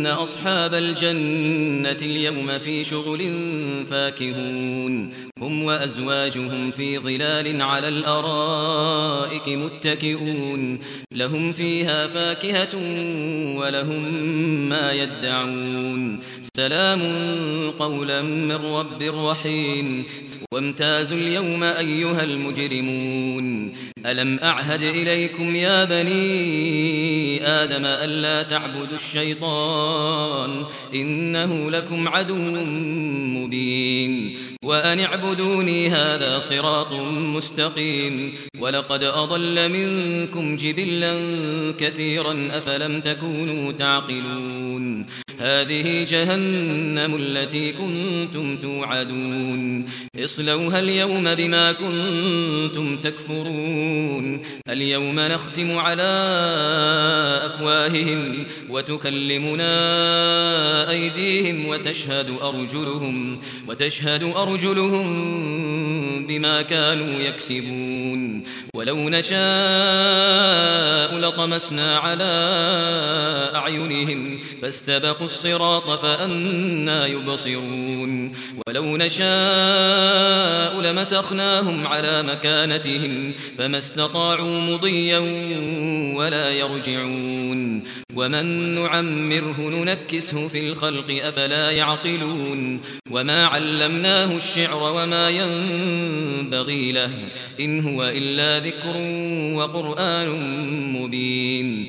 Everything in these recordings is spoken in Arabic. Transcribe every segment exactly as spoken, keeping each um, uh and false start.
إن أصحاب الجنة اليوم في شغل فاكهون هم وأزواجهم في ظلال على الأرائك متكئون لهم فيها فاكهة ولهم ما يدعون سلام قولا من رب رحيم وامتازوا اليوم أيها المجرمون ألم أعهد إليكم يا بني آدم ألا تعبدوا الشيطان إنه لكم عدو مبين وأن اعبدوني هذا صراط مستقيم ولقد أضل منكم جبلا كثيرا أفلم تكونوا تعقلون هذه جهنم التي كنتم توعدون اصلوها اليوم بما كنتم تكفرون اليوم نختم على أفواههم وتكلمنا أيديهم وتشهد أرجلهم وتشهد أرجلهم بما كانوا يكسبون ولو نشاء لطمسنا على أعينهم فاستبقوا الصراط فأنى يبصرون ولو نشاء لمسخناهم على مكانتهم فما استطاعوا مضيا ولا يرجعون ومن نعمره ننكسه في الخلق أفلا يعقلون وما علمناه الشعر وما ينبغي له إن هو إلا ذكر وقرآن مبين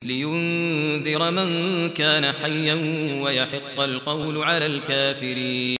لينذر من كان حيا ويحق القول على الكافرين